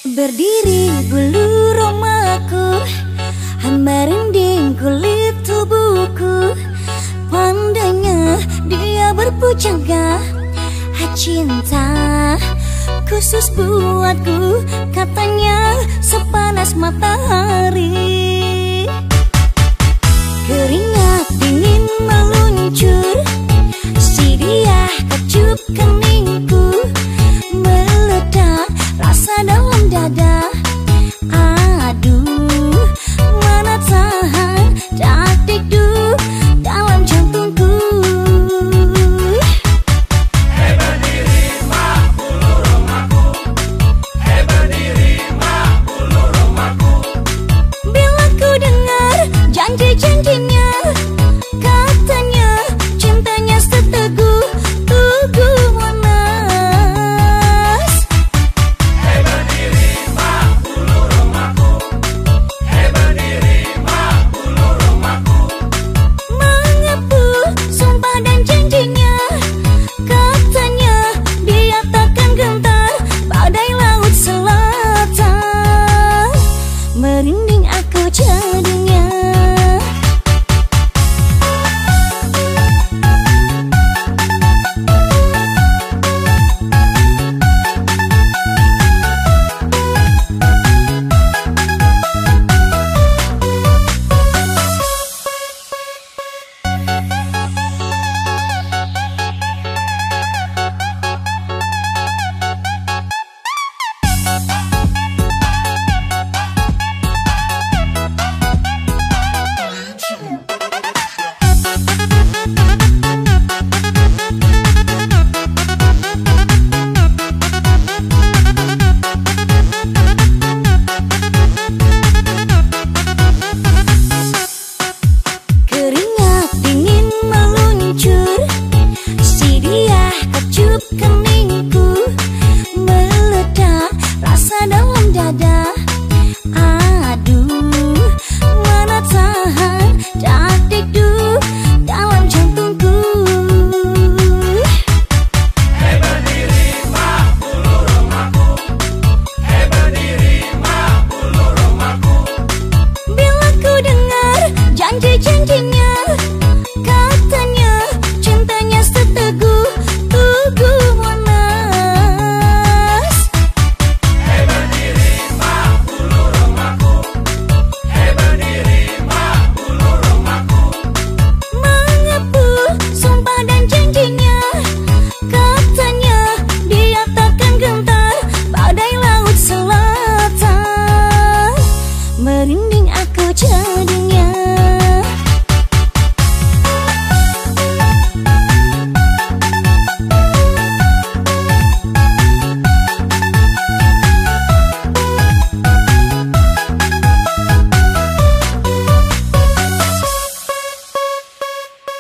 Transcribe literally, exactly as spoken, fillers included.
Berdiri bulu romaku, merinding kulit tubuhku. Pandainya dia berpujangga, cinta khusus buatku, katanya sepanas matahari. Keringat dingin meluncur, si dia kecup keningku, meledak rasa dalam dada. Aduh, mana tahan dak-dikduk dalam jantungku. Hei berdiri mak bulu romaku, hei berdiri mak bulu romaku. Bila ku dengar janji-janjinya, katanya cintanya seteguh tugu Monas. Hei berdiri mak bulu romaku, hei berdiri mak bulu romaku. Mengaku sumpah dan janjinya, katanya dia takkan gentar badai laut selatan. Merinding aku jadinya. Keringat dingin meluncur, si dia kecup keningku, meledak rasa dalam dada. Aduh, mana tahan dak-dikduk dalam jantungku. Hei berdiri mak bulu romaku, hei berdiri mak bulu romaku. Bila ku dengar janji-janjinya, katanya cintanya seteguh tugu Monas. Hei berdiri mak bulu romaku, hei berdiri mak bulu romaku. Mengaku sumpah dan janjinya, katanya dia takkan gentar badai laut selatan. Merinding aku jadinya.